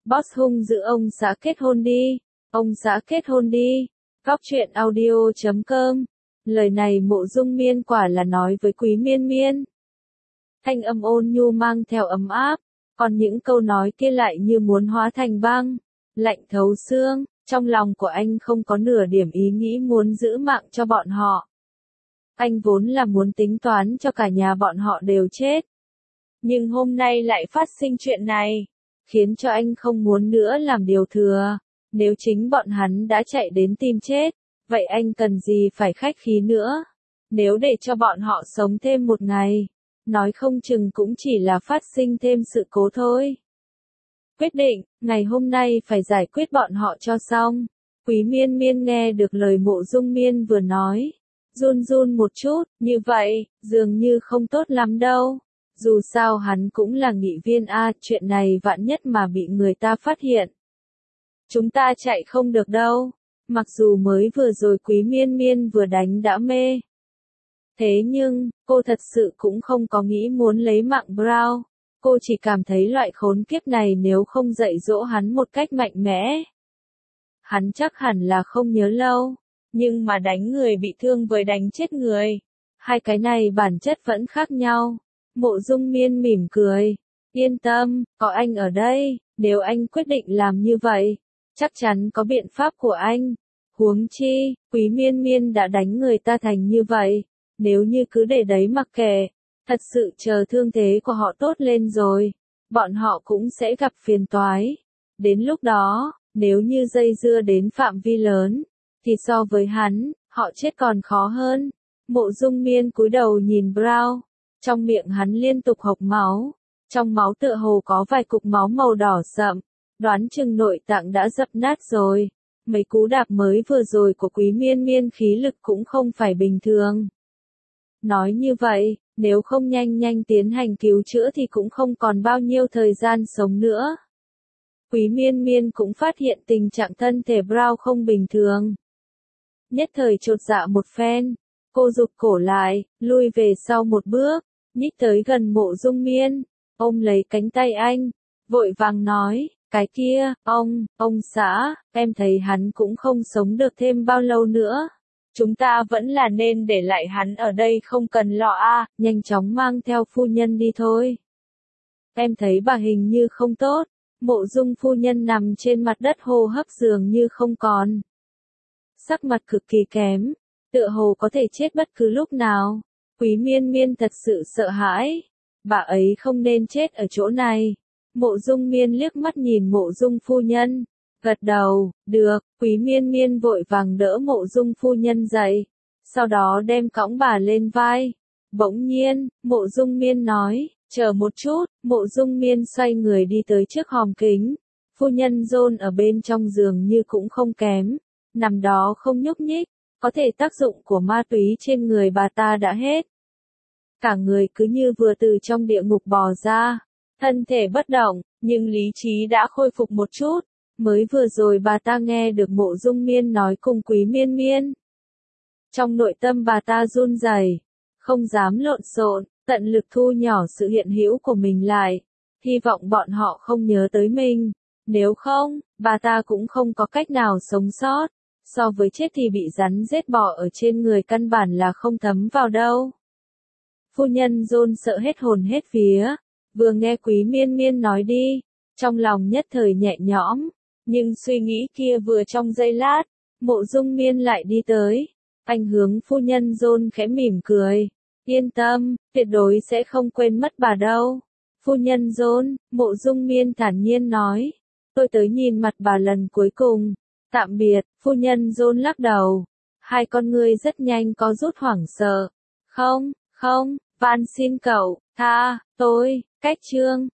Boss hung dữ ông xã kết hôn đi. Ông xã kết hôn đi. Góc truyện audio.com. Lời này Mộ Dung Miên quả là nói với Quý Miên Miên. Thanh âm ôn nhu mang theo ấm áp, còn những câu nói kia lại như muốn hóa thành băng, lạnh thấu xương. Trong lòng của anh không có nửa điểm ý nghĩ muốn giữ mạng cho bọn họ. Anh vốn là muốn tính toán cho cả nhà bọn họ đều chết. Nhưng hôm nay lại phát sinh chuyện này, khiến cho anh không muốn nữa làm điều thừa. Nếu chính bọn hắn đã chạy đến tìm chết, vậy anh cần gì phải khách khí nữa. Nếu để cho bọn họ sống thêm một ngày, nói không chừng cũng chỉ là phát sinh thêm sự cố thôi. Quyết định, ngày hôm nay phải giải quyết bọn họ cho xong. Quý Miên Miên nghe được lời Mộ Dung Miên vừa nói, run run một chút, như vậy, dường như không tốt lắm đâu. Dù sao hắn cũng là nghị viên a, chuyện này vạn nhất mà bị người ta phát hiện. Chúng ta chạy không được đâu. Mặc dù mới vừa rồi Quý Miên Miên vừa đánh đã mê. Thế nhưng, cô thật sự cũng không có nghĩ muốn lấy mạng Brown. Cô chỉ cảm thấy loại khốn kiếp này nếu không dạy dỗ hắn một cách mạnh mẽ, hắn chắc hẳn là không nhớ lâu. Nhưng mà đánh người bị thương với đánh chết người, hai cái này bản chất vẫn khác nhau. Mộ Dung Miên mỉm cười. Yên tâm, có anh ở đây, nếu anh quyết định làm như vậy, chắc chắn có biện pháp của anh. Huống chi, Quý Miên Miên đã đánh người ta thành như vậy, nếu như cứ để đấy mặc kệ, thật sự chờ thương thế của họ tốt lên rồi, bọn họ cũng sẽ gặp phiền toái. Đến lúc đó, nếu như dây dưa đến phạm vi lớn, thì so với hắn, họ chết còn khó hơn. Mộ Dung Miên cúi đầu nhìn Brown, trong miệng hắn liên tục hộc máu, trong máu tựa hồ có vài cục máu màu đỏ sậm, đoán chừng nội tạng đã dập nát rồi. Mấy cú đạp mới vừa rồi của Quý Miên Miên khí lực cũng không phải bình thường. Nói như vậy, nếu không nhanh nhanh tiến hành cứu chữa thì cũng không còn bao nhiêu thời gian sống nữa. Quý Miên Miên cũng phát hiện tình trạng thân thể Brown không bình thường. Nhất thời chột dạ một phen, cô rụt cổ lại, lui về sau một bước, nhích tới gần Mộ Dung Miên, ôm lấy cánh tay anh, vội vàng nói, cái kia, ông xã, em thấy hắn cũng không sống được thêm bao lâu nữa. Chúng ta vẫn là nên để lại hắn ở đây không cần lo a, nhanh chóng mang theo phu nhân đi thôi. Em thấy bà hình như không tốt. Mộ Dung phu nhân nằm trên mặt đất hô hấp dường như không còn. Sắc mặt cực kỳ kém, tựa hồ có thể chết bất cứ lúc nào. Quý Miên Miên thật sự sợ hãi. Bà ấy không nên chết ở chỗ này. Mộ Dung Miên liếc mắt nhìn Mộ Dung phu nhân, gật đầu, được. Quý Miên Miên vội vàng đỡ Mộ Dung phu nhân dậy, sau đó đem cõng bà lên vai. Bỗng nhiên, Mộ Dung Miên nói, chờ một chút. Mộ Dung Miên xoay người đi tới trước hòm kính. Phu nhân John ở bên trong giường như cũng không kém, nằm đó không nhúc nhích, có thể tác dụng của ma túy trên người bà ta đã hết. Cả người cứ như vừa từ trong địa ngục bò ra, thân thể bất động, nhưng lý trí đã khôi phục một chút. Mới vừa rồi bà ta nghe được Mộ Dung Miên nói cùng Quý Miên Miên. Trong nội tâm bà ta run rẩy, không dám lộn xộn, tận lực thu nhỏ sự hiện hữu của mình lại, hy vọng bọn họ không nhớ tới mình. Nếu không, bà ta cũng không có cách nào sống sót. So với chết thì bị rắn rết bò ở trên người căn bản là không thấm vào đâu. Phu nhân John sợ hết hồn hết vía, vừa nghe Quý Miên Miên nói đi, trong lòng nhất thời nhẹ nhõm, nhưng suy nghĩ kia vừa trong giây lát, Mộ Dung Miên lại đi tới. Anh hướng phu nhân John khẽ mỉm cười, yên tâm, tuyệt đối sẽ không quên mất bà đâu. Phu nhân John, Mộ Dung Miên thản nhiên nói, tôi tới nhìn mặt bà lần cuối cùng. Tạm biệt. Phu nhân John lắc đầu, hai con ngươi rất nhanh có rút hoảng sợ. Không, van xin cậu, tha tôi. Cách chương